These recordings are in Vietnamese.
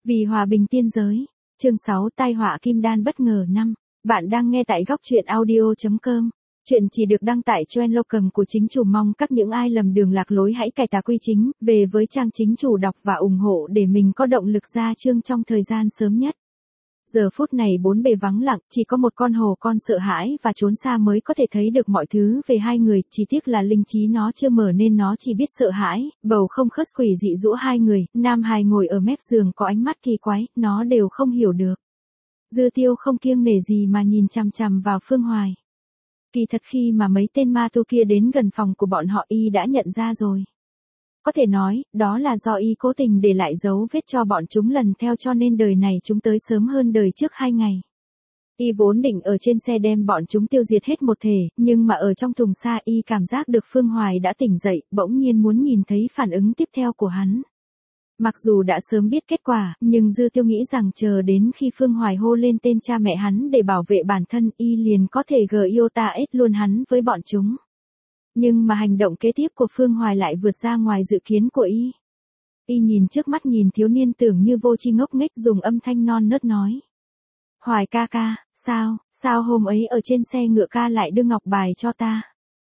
Vì hòa bình tiên giới. Chương 6 tai họa kim đan bất ngờ 5. Bạn đang nghe tại góc truyện audio.com. Chuyện chỉ được đăng tải trên Locum của chính chủ, mong các những ai lầm đường lạc lối hãy cải tà quy chính, về với trang chính chủ đọc và ủng hộ để mình có động lực ra chương trong thời gian sớm nhất. Giờ phút này bốn bề vắng lặng, chỉ có một con hồ con sợ hãi và trốn xa mới có thể thấy được mọi thứ về hai người, chỉ tiếc là linh trí nó chưa mở nên nó chỉ biết sợ hãi, bầu không khớt quỷ dị giũa hai người, nam hài ngồi ở mép giường có ánh mắt kỳ quái, nó đều không hiểu được. Dư Tiêu không kiêng nể gì mà nhìn chằm chằm vào Phương Hoài. Kỳ thật khi mà mấy tên ma tu kia đến gần phòng của bọn họ y đã nhận ra rồi. Có thể nói, đó là do y cố tình để lại dấu vết cho bọn chúng lần theo cho nên đời này chúng tới sớm hơn đời trước 2 ngày. Y vốn định ở trên xe đem bọn chúng tiêu diệt hết một thể, nhưng mà ở trong thùng xa y cảm giác được Phương Hoài đã tỉnh dậy, bỗng nhiên muốn nhìn thấy phản ứng tiếp theo của hắn. Mặc dù đã sớm biết kết quả, nhưng Dư Tiêu nghĩ rằng chờ đến khi Phương Hoài hô lên tên cha mẹ hắn để bảo vệ bản thân y liền có thể iota ết luôn hắn với bọn chúng. Nhưng mà hành động kế tiếp của Phương Hoài lại vượt ra ngoài dự kiến của y. Y nhìn trước mắt nhìn thiếu niên tưởng như vô tri ngốc nghếch dùng âm thanh non nớt nói. Hoài ca ca, sao hôm ấy ở trên xe ngựa ca lại đưa ngọc bài cho ta?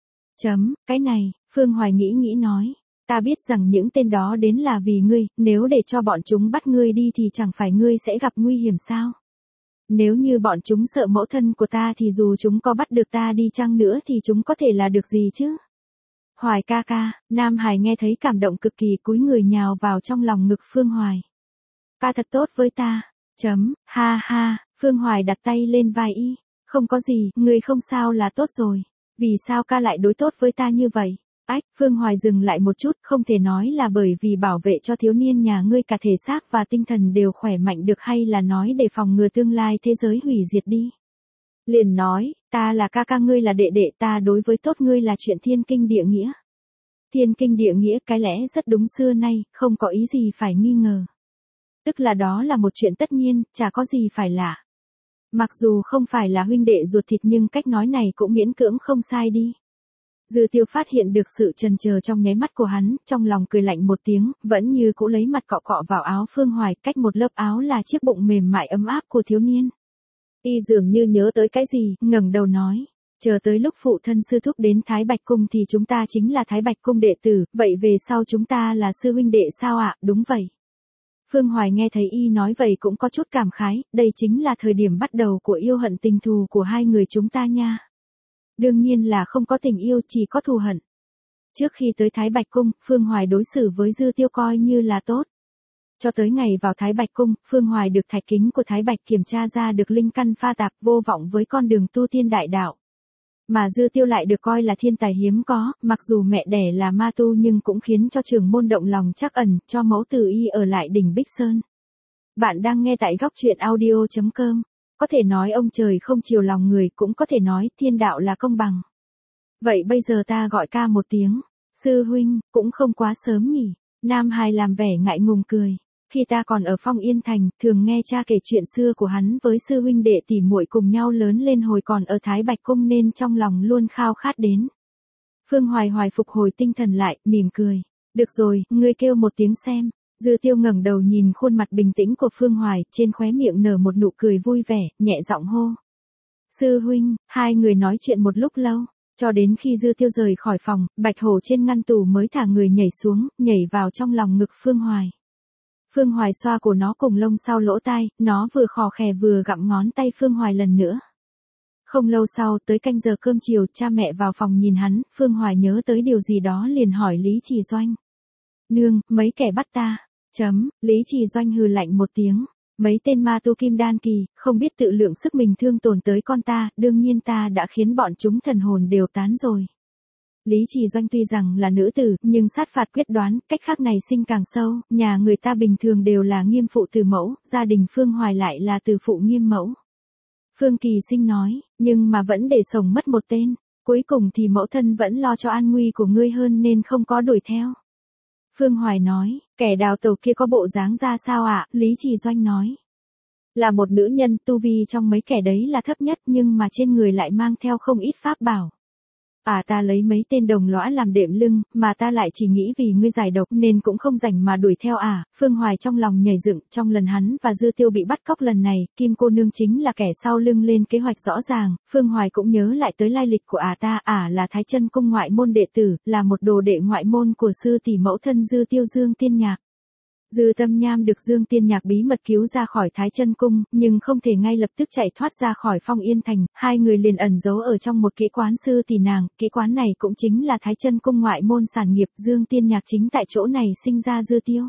Cái này, Phương Hoài nghĩ nói. Ta biết rằng những tên đó đến là vì ngươi, nếu để cho bọn chúng bắt ngươi đi thì chẳng phải ngươi sẽ gặp nguy hiểm sao? Nếu như bọn chúng sợ mẫu thân của ta thì dù chúng có bắt được ta đi chăng nữa thì chúng có thể là được gì chứ? Hoài ca ca, Nam Hải nghe thấy cảm động cực kỳ cúi người nhào vào trong lòng ngực Phương Hoài. Ca thật tốt với ta. Ha, Phương Hoài đặt tay lên vai y. Không có gì, ngươi không sao là tốt rồi. Vì sao ca lại đối tốt với ta như vậy? Phương Hoài dừng lại một chút, không thể nói là bởi vì bảo vệ cho thiếu niên nhà ngươi cả thể xác và tinh thần đều khỏe mạnh được hay là nói để phòng ngừa tương lai thế giới hủy diệt đi. Liền nói, ta là ca ca ngươi là đệ đệ ta đối với tốt ngươi là chuyện thiên kinh địa nghĩa. Thiên kinh địa nghĩa cái lẽ rất đúng xưa nay, không có ý gì phải nghi ngờ. Tức là đó là một chuyện tất nhiên, chả có gì phải lạ. Mặc dù không phải là huynh đệ ruột thịt nhưng cách nói này cũng miễn cưỡng không sai đi. Dư Tiêu phát hiện được sự chần chờ trong nháy mắt của hắn, trong lòng cười lạnh một tiếng, vẫn như cũ lấy mặt cọ cọ vào áo Phương Hoài, cách một lớp áo là chiếc bụng mềm mại ấm áp của thiếu niên. Y dường như nhớ tới cái gì, ngẩng đầu nói, chờ tới lúc phụ thân sư thúc đến Thái Bạch Cung thì chúng ta chính là Thái Bạch Cung đệ tử, vậy về sau chúng ta là sư huynh đệ sao ạ? Đúng vậy. Phương Hoài nghe thấy y nói vậy cũng có chút cảm khái, đây chính là thời điểm bắt đầu của yêu hận tình thù của hai người chúng ta nha. Đương nhiên là không có tình yêu, chỉ có thù hận. Trước khi tới Thái Bạch Cung, Phương Hoài đối xử với Dư Tiêu coi như là tốt. Cho tới ngày vào Thái Bạch Cung, Phương Hoài được thạch kính của Thái Bạch kiểm tra ra được linh căn pha tạp vô vọng với con đường tu tiên đại đạo. Mà Dư Tiêu lại được coi là thiên tài hiếm có, mặc dù mẹ đẻ là ma tu nhưng cũng khiến cho trưởng môn động lòng trắc ẩn, cho mẫu tử y ở lại đỉnh Bích Sơn. Bạn đang nghe tại góc truyện audio.com. Có thể nói ông trời không chiều lòng người, cũng có thể nói thiên đạo là công bằng. Vậy bây giờ ta gọi ca một tiếng. Sư huynh, cũng không quá sớm nhỉ. Nam Hải làm vẻ ngại ngùng cười. Khi ta còn ở Phong Yên Thành, thường nghe cha kể chuyện xưa của hắn với sư huynh đệ tỉ muội cùng nhau lớn lên hồi còn ở Thái Bạch Cung nên trong lòng luôn khao khát đến. Phương Hoài phục hồi tinh thần lại, mỉm cười. Được rồi, ngươi kêu một tiếng xem. Dư Tiêu ngẩng đầu nhìn khuôn mặt bình tĩnh của Phương Hoài, trên khóe miệng nở một nụ cười vui vẻ, nhẹ giọng hô. Sư huynh, hai người nói chuyện một lúc lâu, cho đến khi Dư Tiêu rời khỏi phòng, bạch hổ trên ngăn tủ mới thả người nhảy xuống, nhảy vào trong lòng ngực Phương Hoài. Phương Hoài xoa cổ nó cùng lông sau lỗ tai, nó vừa khò khè vừa gặm ngón tay Phương Hoài lần nữa. Không lâu sau, tới canh giờ cơm chiều, cha mẹ vào phòng nhìn hắn, Phương Hoài nhớ tới điều gì đó liền hỏi Lý Chỉ Doanh. Nương, mấy kẻ bắt ta. Lý Chỉ Doanh hừ lạnh một tiếng. Mấy tên ma tu kim đan kỳ, không biết tự lượng sức mình thương tổn tới con ta, đương nhiên ta đã khiến bọn chúng thần hồn đều tán rồi. Lý Chỉ Doanh tuy rằng là nữ tử, nhưng sát phạt quyết đoán, cách khác này sinh càng sâu, nhà người ta bình thường đều là nghiêm phụ từ mẫu, gia đình Phương Hoài lại là từ phụ nghiêm mẫu. Phương Kỳ Sinh nói, nhưng mà vẫn để sổng mất một tên, cuối cùng thì mẫu thân vẫn lo cho an nguy của ngươi hơn nên không có đuổi theo. Phương Hoài nói, kẻ đào tẩu kia có bộ dáng ra sao ạ? Lý Chỉ Doanh nói, là một nữ nhân, tu vi trong mấy kẻ đấy là thấp nhất nhưng mà trên người lại mang theo không ít pháp bảo. Ta lấy mấy tên đồng lõa làm đệm lưng, mà ta lại chỉ nghĩ vì ngươi giải độc nên cũng không rảnh mà đuổi theo Phương Hoài trong lòng nhảy dựng, trong lần hắn và Dư Tiêu bị bắt cóc lần này, Kim cô nương chính là kẻ sau lưng lên kế hoạch rõ ràng, Phương Hoài cũng nhớ lại tới lai lịch của ta, là Thái Chân cung ngoại môn đệ tử, là một đồ đệ ngoại môn của sư tỷ mẫu thân Dư Tiêu Dương Tiên Nhạc. Dư Tâm Nham được Dương Tiên Nhạc bí mật cứu ra khỏi Thái Chân cung, nhưng không thể ngay lập tức chạy thoát ra khỏi Phong Yên Thành, hai người liền ẩn giấu ở trong một kỹ quán sư tỷ nàng, kỹ quán này cũng chính là Thái Chân cung ngoại môn sản nghiệp, Dương Tiên Nhạc chính tại chỗ này sinh ra Dư Tiêu.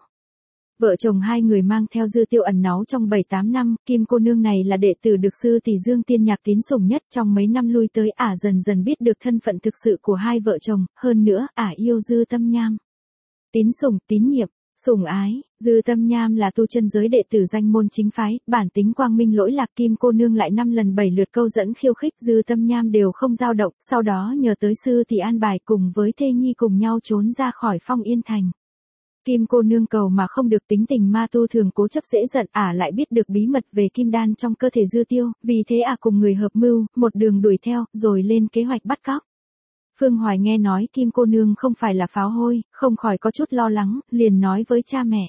Vợ chồng hai người mang theo Dư Tiêu ẩn náu trong 7-8 năm, Kim cô nương này là đệ tử được sư tỷ Dương Tiên Nhạc tín sủng nhất, trong mấy năm lui tới dần dần biết được thân phận thực sự của hai vợ chồng, hơn nữa yêu Dư Tâm Nham. Tín sủng, tín nhiệm, sủng ái, Dư Tâm Nham là tu chân giới đệ tử danh môn chính phái, bản tính quang minh lỗi lạc, Kim cô nương lại 5 lần 7 lượt câu dẫn khiêu khích, Dư Tâm Nham đều không dao động, sau đó nhờ tới sư tỷ an bài cùng với thê nhi cùng nhau trốn ra khỏi Phong Yên Thành. Kim cô nương cầu mà không được, tính tình ma tu thường cố chấp dễ giận, lại biết được bí mật về kim đan trong cơ thể Dư Tiêu, vì thế cùng người hợp mưu, một đường đuổi theo, rồi lên kế hoạch bắt cóc. Phương Hoài nghe nói Kim cô nương không phải là pháo hôi, không khỏi có chút lo lắng, liền nói với cha mẹ.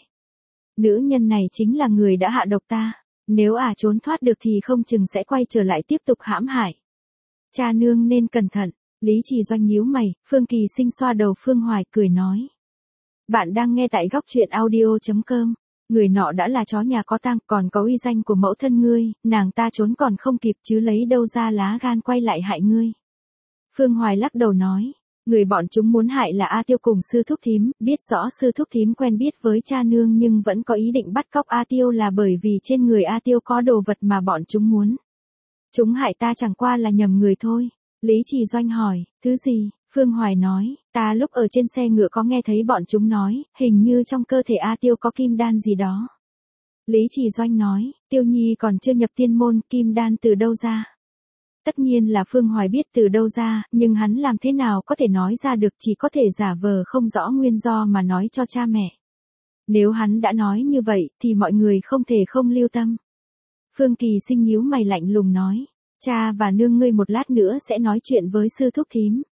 Nữ nhân này chính là người đã hạ độc ta, nếu trốn thoát được thì không chừng sẽ quay trở lại tiếp tục hãm hại. Cha nương nên cẩn thận, Lý Trì Doanh nhíu mày, Phương Kỳ Sinh xoa đầu Phương Hoài cười nói. Bạn đang nghe tại góc truyện audio.com. Người nọ đã là chó nhà có tang, còn có uy danh của mẫu thân ngươi, nàng ta trốn còn không kịp chứ lấy đâu ra lá gan quay lại hại ngươi. Phương Hoài lắc đầu nói, người bọn chúng muốn hại là A Tiêu cùng sư thúc thím, biết rõ sư thúc thím quen biết với cha nương nhưng vẫn có ý định bắt cóc A Tiêu là bởi vì trên người A Tiêu có đồ vật mà bọn chúng muốn. Chúng hại ta chẳng qua là nhầm người thôi. Lý Trì Doanh hỏi, thứ gì? Phương Hoài nói, ta lúc ở trên xe ngựa có nghe thấy bọn chúng nói, hình như trong cơ thể A Tiêu có kim đan gì đó. Lý Trì Doanh nói, Tiêu Nhi còn chưa nhập tiên môn, kim đan từ đâu ra? Tất nhiên là Phương Hoài biết từ đâu ra, nhưng hắn làm thế nào có thể nói ra được, chỉ có thể giả vờ không rõ nguyên do mà nói cho cha mẹ. Nếu hắn đã nói như vậy, thì mọi người không thể không lưu tâm. Phương Kỳ Sinh nhíu mày lạnh lùng nói, cha và nương ngươi một lát nữa sẽ nói chuyện với sư thúc thím.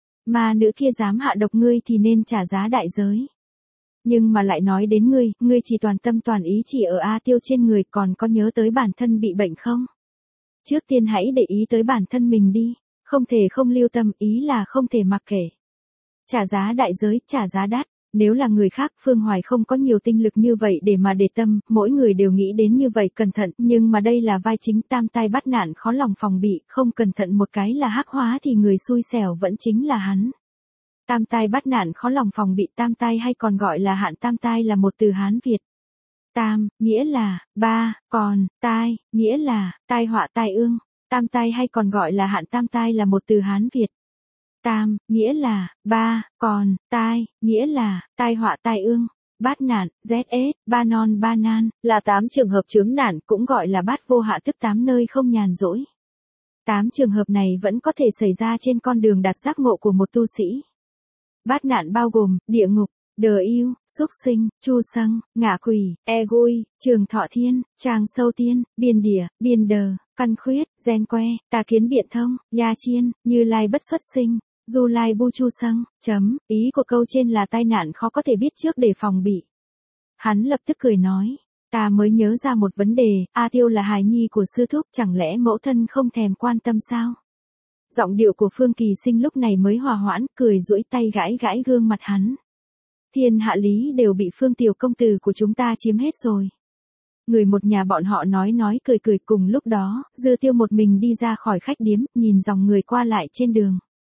Mà nữ kia dám hạ độc ngươi thì nên trả giá đại giới. Nhưng mà lại nói đến ngươi chỉ toàn tâm toàn ý chỉ ở A Tiêu trên người, còn có nhớ tới bản thân bị bệnh không? Trước tiên hãy để ý tới bản thân mình đi, không thể không lưu tâm, ý là không thể mặc kệ. Trả giá đại giới, trả giá đắt, nếu là người khác Phương Hoài không có nhiều tinh lực như vậy để mà để tâm, mỗi người đều nghĩ đến như vậy cẩn thận, nhưng mà đây là vai chính, tam tai bắt nạn khó lòng phòng bị, không cẩn thận một cái là hắc hóa thì người xui xẻo vẫn chính là hắn. Tam tai bắt nạn khó lòng phòng bị, tam tai hay còn gọi là hạn tam tai là một từ Hán Việt. Tam, nghĩa là ba, còn tai, nghĩa là tai họa tai ương. Tam tai hay còn gọi là hạn tam tai là một từ Hán Việt. Tam, nghĩa là ba, còn tai, nghĩa là tai họa tai ương. Bát nạn, ZS, ba non ba nan, là 8 trường hợp chướng nạn, cũng gọi là bát vô hạ, tức 8 nơi không nhàn rỗi. 8 trường hợp này vẫn có thể xảy ra trên con đường đạt giác ngộ của một tu sĩ. Bát nạn bao gồm địa ngục, đờ yêu, súc sinh, chu sâng, ngạ quỷ, gui, trường thọ thiên, tràng sâu tiên, biên địa, biên đờ, căn khuyết, gen que, tà kiến biện thông, nha chiên, Như Lai bất xuất sinh, Du Lai bu chu sâng. Ý của câu trên là tai nạn khó có thể biết trước để phòng bị. Hắn lập tức cười nói, ta mới nhớ ra một vấn đề, A Tiêu là hài nhi của sư thúc, chẳng lẽ mẫu thân không thèm quan tâm sao? Giọng điệu của Phương Kỳ Sinh lúc này mới hòa hoãn, cười duỗi tay gãi gãi gương mặt hắn. Thiên hạ lý đều bị Phương tiểu công tử của chúng ta chiếm hết rồi. Người một nhà bọn họ nói cười cùng lúc đó, Dư Tiêu một mình đi ra khỏi khách điếm, nhìn dòng người qua lại trên đường.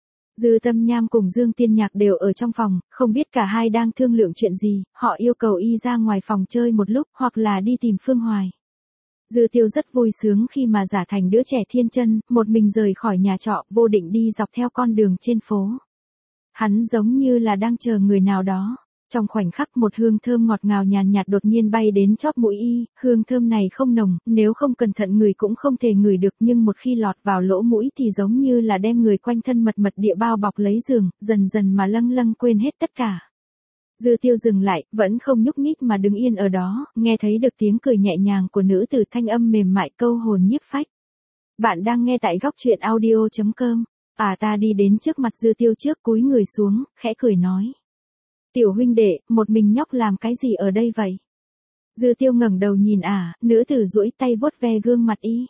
Dư Tâm Nham cùng Dương Tiên Nhạc đều ở trong phòng, không biết cả hai đang thương lượng chuyện gì, họ yêu cầu y ra ngoài phòng chơi một lúc, hoặc là đi tìm Phương Hoài. Dư Tiêu rất vui sướng khi mà giả thành đứa trẻ thiên chân, một mình rời khỏi nhà trọ, vô định đi dọc theo con đường trên phố. Hắn giống như là đang chờ người nào đó. Trong khoảnh khắc một hương thơm ngọt ngào nhàn nhạt đột nhiên bay đến chóp mũi y, hương thơm này không nồng, nếu không cẩn thận người cũng không thể ngửi được, nhưng một khi lọt vào lỗ mũi thì giống như là đem người quanh thân mật địa bao bọc lấy giường, dần dần mà lâng lâng quên hết tất cả. Dư Tiêu dừng lại, vẫn không nhúc nhích mà đứng yên ở đó, nghe thấy được tiếng cười nhẹ nhàng của nữ tử, thanh âm mềm mại câu hồn nhiếp phách. Bạn đang nghe tại góc truyện audio.com. Ta đi đến trước mặt Dư Tiêu trước cúi người xuống, khẽ cười nói. Tiểu huynh đệ, một mình nhóc làm cái gì ở đây vậy? Dư Tiêu ngẩng đầu nhìn nữ tử duỗi tay vuốt ve gương mặt y.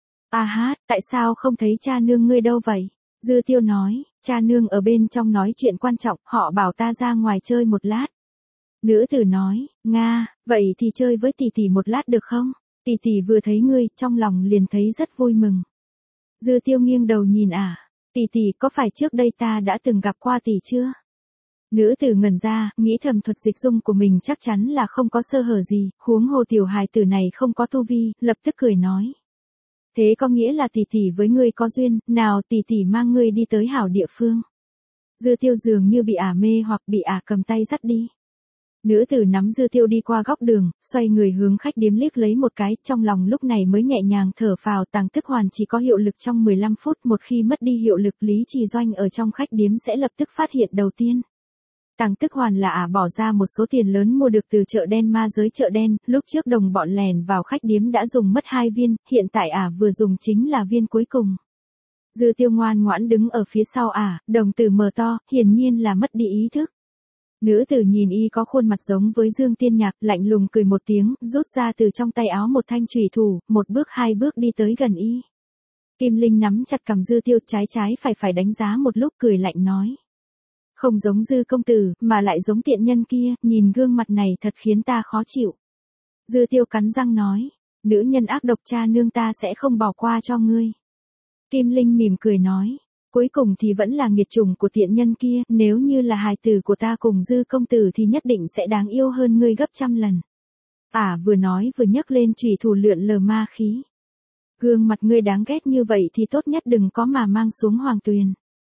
Tại sao không thấy cha nương ngươi đâu vậy? Dư Tiêu nói, cha nương ở bên trong nói chuyện quan trọng, họ bảo ta ra ngoài chơi một lát. Nữ tử nói, Nga, vậy thì chơi với tỷ tỷ một lát được không? Tỷ tỷ vừa thấy ngươi, trong lòng liền thấy rất vui mừng. Dư Tiêu nghiêng đầu nhìn tỷ tỷ có phải trước đây ta đã từng gặp qua tỷ chưa? Nữ tử ngẩn ra, nghĩ thầm thuật dịch dung của mình chắc chắn là không có sơ hở gì, huống hồ tiểu hài tử này không có tu vi, lập tức cười nói. Thế có nghĩa là tỷ tỷ với ngươi có duyên, nào tỷ tỷ mang ngươi đi tới hảo địa phương. Dư Tiêu dường như bị mê hoặc bị cầm tay dắt đi. Nữ tử nắm Dư Tiêu đi qua góc đường, xoay người hướng khách điếm liếc lấy một cái, trong lòng lúc này mới nhẹ nhàng thở phào. Tàng Tức Hoàn chỉ có hiệu lực trong 15 phút, một khi mất đi hiệu lực Lý Trì Doanh ở trong khách điếm sẽ lập tức phát hiện đầu tiên. Tàng Tức Hoàn là bỏ ra một số tiền lớn mua được từ chợ đen ma giới chợ đen, lúc trước đồng bọn lèn vào khách điếm đã dùng mất 2 viên, hiện tại vừa dùng chính là viên cuối cùng. Dư Tiêu ngoan ngoãn đứng ở phía sau đồng tử mở to, hiển nhiên là mất đi ý thức. Nữ tử nhìn y có khuôn mặt giống với Dương Tiên Nhạc, lạnh lùng cười một tiếng, rút ra từ trong tay áo một thanh chủy thủ, một bước hai bước đi tới gần y. Kim Linh nắm chặt cằm Dư Tiêu, trái phải đánh giá một lúc, cười lạnh nói. Không giống Dư công tử, mà lại giống tiện nhân kia, nhìn gương mặt này thật khiến ta khó chịu. Dư Tiêu cắn răng nói, nữ nhân ác độc, cha nương ta sẽ không bỏ qua cho ngươi. Kim Linh mỉm cười nói, cuối cùng thì vẫn là nghiệt chủng của tiện nhân kia, nếu như là hài tử của ta cùng Dư công tử thì nhất định sẽ đáng yêu hơn ngươi gấp trăm lần. Vừa nói vừa nhấc lên chủy thủ lượn lờ ma khí. Gương mặt ngươi đáng ghét như vậy thì tốt nhất đừng có mà mang xuống hoàng tuyền.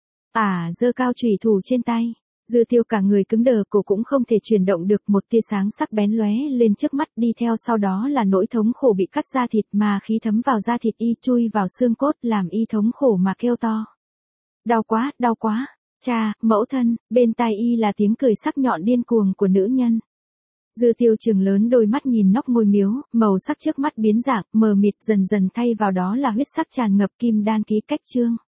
Giơ cao chủy thủ trên tay. Dư Tiêu cả người cứng đờ, cổ cũng không thể chuyển động được, một tia sáng sắc bén lóe lên trước mắt, đi theo sau đó là nỗi thống khổ bị cắt da thịt, mà khí thấm vào da thịt y, chui vào xương cốt, làm y thống khổ mà kêu to. Đau quá, cha, mẫu thân, bên tai y là tiếng cười sắc nhọn điên cuồng của nữ nhân. Dư Tiêu trừng lớn đôi mắt nhìn nóc ngôi miếu, màu sắc trước mắt biến dạng, mờ mịt dần dần thay vào đó là huyết sắc tràn ngập. Kim đan ký cách chương.